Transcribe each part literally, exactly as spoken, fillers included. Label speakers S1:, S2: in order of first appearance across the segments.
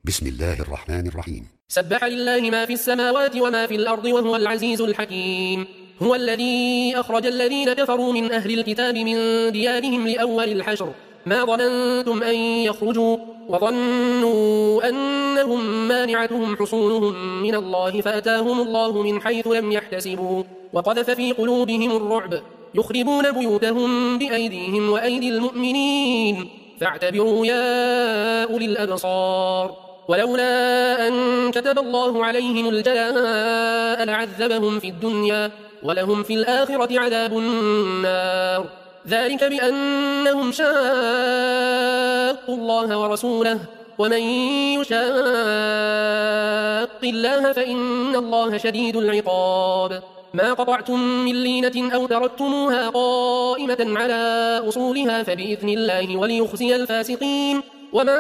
S1: بسم الله الرحمن الرحيم.
S2: سبح لله ما في السماوات وما في الأرض وهو العزيز الحكيم. هو الذي أخرج الذين كفروا من أهل الكتاب من ديارهم لأول الحشر ما ظننتم أن يخرجوا وظنوا أنهم مانعتهم حصونهم من الله فأتاهم الله من حيث لم يحتسبوا وقذف في قلوبهم الرعب يخربون بيوتهم بأيديهم وأيدي المؤمنين فاعتبروا يا أولي الأبصار. ولولا أن كتب الله عليهم الجلاء لعذبهم في الدنيا ولهم في الآخرة عذاب النار ذلك بأنهم شاقوا الله ورسوله ومن يشاق الله فإن الله شديد العقاب. ما قطعتم من لينة أو تركتموها قائمة على أصولها فبإذن الله وليخزي الفاسقين. وما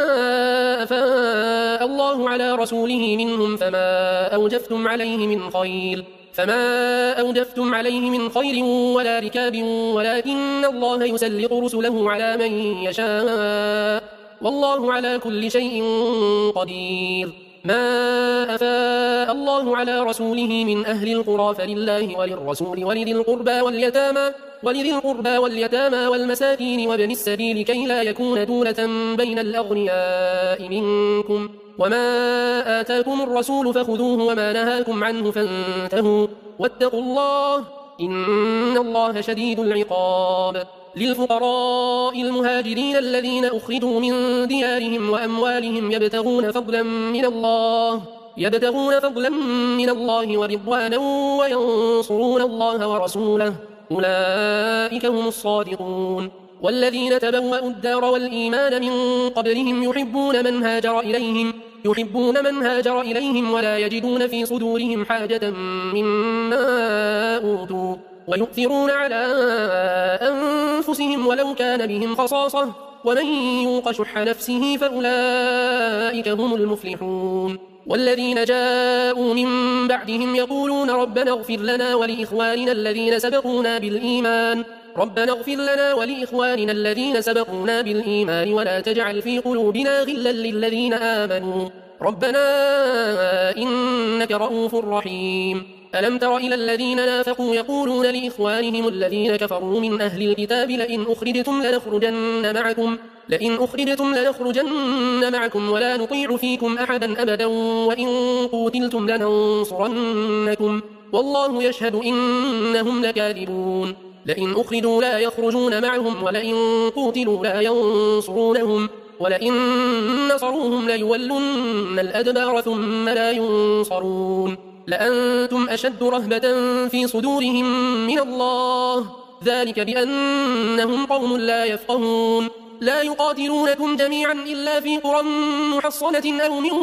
S2: أفاء الله على رسوله منهم فما أوجفتم عليه من خيل فما أوجفتم عليه من خير ولا ركاب ولكن الله يسلط رسله على من يشاء والله على كل شيء قدير. ما أفاء الله على رسوله من أهل القرى فلله وللرسول ولذي القربى واليتامى ولذي القربى واليتامى والمساكين وابن السبيل كي لا يكون دولة بين الأغنياء منكم وما آتاكم الرسول فخذوه وما نهاكم عنه فانتهوا واتقوا الله إن الله شديد العقاب. للفقراء المهاجرين الذين أخرجوا من ديارهم وأموالهم يبتغون فضلا من الله يبتغون فضلا من الله ورضوانا وينصرون الله ورسوله أولئك هم الصادقون. والذين تبوأوا الدار والإيمان من قبلهم يحبون من هاجر إليهم يحبون من هاجر إليهم ولا يجدون في صدورهم حاجة مما أوتوا ويؤثرون على أنفسهم ولو كان بهم خصاصة ومن يوق شح نفسه فأولئك هم المفلحون. والذين جاءوا من بعدهم يقولون ربنا اغفر لنا ولإخواننا الذين سبقونا بالإيمان ربنا اغفر لنا ولإخواننا الذين سبقونا بالإيمان ولا تجعل في قلوبنا غلا للذين آمنوا ربنا إنك رؤوف رحيم. ألم تر إلى الذين نافقوا يقولون لإخوانهم الذين كفروا من أهل الكتاب لئن أخرجتم لنخرجن معكم لئن أخرجتم لنخرجن معكم ولا نطيع فيكم أحدا أبدا وإن قوتلتم لننصرنكم والله يشهد إنهم لكاذبون. لئن أخرجوا لا يخرجون معهم ولئن قوتلوا لا ينصرونهم ولئن نصروهم ليولن الأدبار ثم لا ينصرون. لأنتم أشد رهبة في صدورهم من الله ذلك بأنهم قوم لا يفقهون. لا يقاتلونكم جميعا إلا في قرى محصنة أو من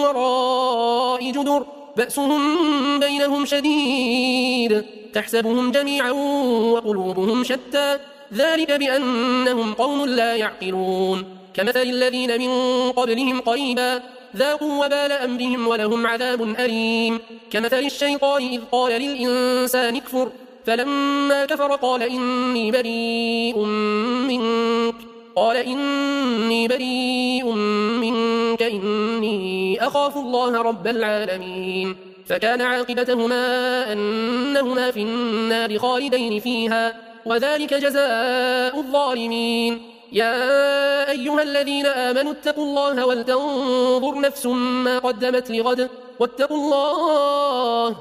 S2: وراء جدر بأسهم بينهم شديد تحسبهم جميعا وقلوبهم شتى ذلك بأنهم قوم لا يعقلون. كمثل الذين من قبلهم قريبا ذاقوا وبال أمرهم ولهم عذاب أليم. كمثل الشيطان إذ قال للإنسان اكفر فلما كفر قال إني بريء منك قال إني بريء منك إني أخاف الله رب العالمين. فكان عاقبتهما أنهما في النار خالدين فيها وذلك جزاء الظالمين. يا أيها الذين آمنوا اتقوا الله ولتنظر نفس ما قدمت لغد واتقوا الله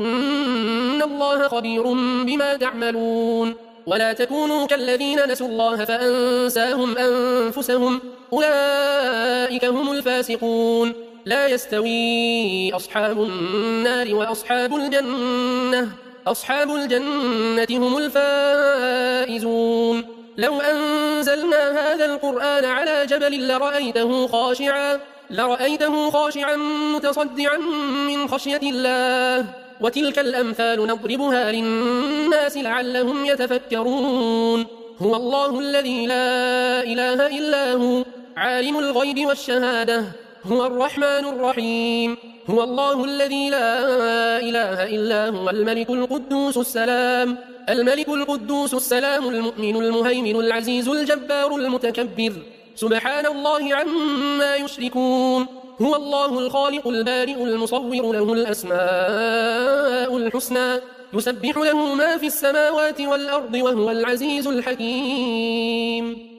S2: إن الله خبير بما تعملون. ولا تكونوا كالذين نسوا الله فأنساهم أنفسهم أولئك هم الفاسقون. لا يستوي أصحاب النار وأصحاب الجنة أصحاب الجنة هم الفائزون. لو أنزلنا هذا القرآن على جبل لرأيته خاشعا لرأيته خاشعا متصدعا من خشية الله وتلك الأمثال نضربها للناس لعلهم يتفكرون. هو الله الذي لا إله إلا هو عالم الغيب والشهادة هو الرحمن الرحيم. هو الله الذي لا إله إلا هو الملك القدوس السلام الملك القدوس السلام المؤمن المهيمن العزيز الجبار المتكبر سبحان الله عما يشركون هو الله الخالق البارئ المصور له الأسماء الحسنى يسبح له ما في السماوات والأرض وهو العزيز الحكيم